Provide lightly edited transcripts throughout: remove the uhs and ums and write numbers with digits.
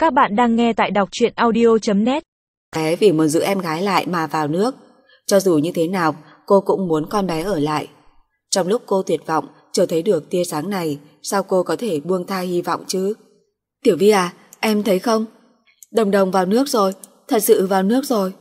Các bạn đang nghe tại đọc truyện audio.net. Bé vì muốn giữ em gái lại mà vào nước. Cho dù như thế nào, cô cũng muốn con bé ở lại. Trong lúc cô tuyệt vọng, chưa thấy được tia sáng này, sao cô có thể buông tha hy vọng chứ? Tiểu Vi à, em thấy không? Đồng Đồng vào nước rồi, thật sự vào nước rồi.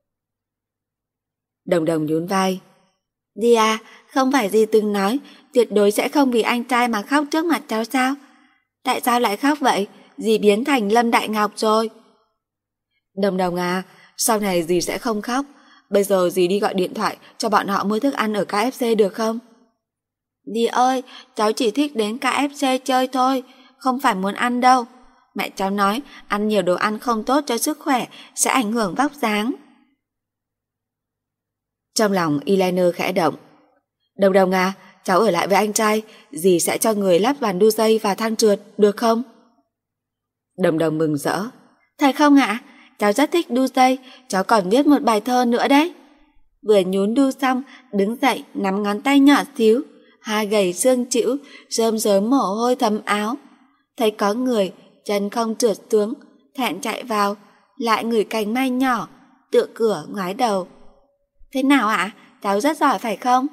Đồng Đồng nhún vai. Đi à, không phải dì từng nói tuyệt đối sẽ không vì anh trai mà khóc trước mặt cháu sao? Tại sao lại khóc vậy? Dì biến thành Lâm Đại Ngọc rồi. Đồng Đồng à, sau này dì sẽ không khóc. Bây giờ dì đi gọi điện thoại cho bọn họ mua thức ăn ở KFC được không? Dì ơi, cháu chỉ thích đến KFC chơi thôi, không phải muốn ăn đâu. Mẹ cháu nói ăn nhiều đồ ăn không tốt cho sức khỏe, sẽ ảnh hưởng vóc dáng. Trong lòng eyeliner khẽ động. Đồng Đồng à, cháu ở lại với anh trai, dì sẽ cho người lắp bàn đu dây và thang trượt, được không? Đồng Đồng mừng rỡ. Thật không ạ? Cháu rất thích đu dây, cháu còn viết một bài thơ nữa đấy. Vừa nhún đu xong, đứng dậy nắm ngón tay nhỏ xíu, hai gầy xương chịu, rơm rớm mồ hôi thấm áo. Thấy có người, chân không trượt xuống, thẹn chạy vào, lại ngửi cành mai nhỏ, tựa cửa ngoái đầu. Thế nào ạ? Cháu rất giỏi phải không?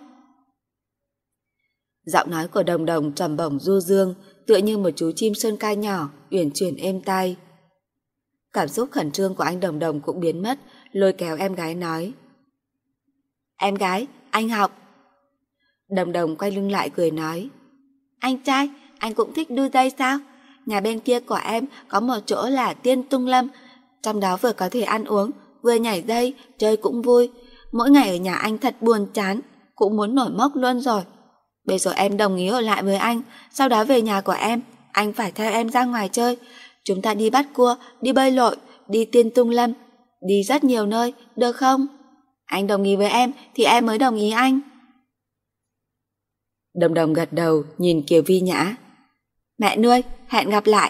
Giọng nói của Đồng Đồng trầm bổng du dương, tựa như một chú chim sơn ca nhỏ, uyển chuyển êm tai. Cảm xúc khẩn trương của anh Đồng Đồng cũng biến mất, lôi kéo em gái nói. Em gái, anh học. Đồng Đồng quay lưng lại cười nói. Anh trai, anh cũng thích đu dây sao? Nhà bên kia của em có một chỗ là Tiên Tung Lâm, trong đó vừa có thể ăn uống, vừa nhảy dây, chơi cũng vui. Mỗi ngày ở nhà anh thật buồn chán, cũng muốn nổi mốc luôn rồi. Bây giờ em đồng ý ở lại với anh, sau đó về nhà của em, anh phải theo em ra ngoài chơi. Chúng ta đi bắt cua, đi bơi lội, đi Tiên Tung Lâm, đi rất nhiều nơi, được không? Anh đồng ý với em thì em mới đồng ý anh. Đồng Đồng gật đầu nhìn Kiều Vi Nhã. Mẹ nuôi, hẹn gặp lại.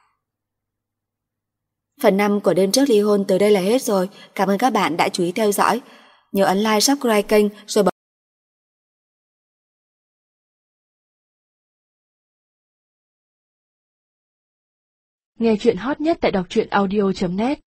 Phần 5 của đêm trước ly hôn tới đây là hết rồi. Cảm ơn các bạn đã chú ý theo dõi. Nhớ ấn like, subscribe kênh rồi bấm Nghe chuyện hot nhất tại đọc truyện audio.net.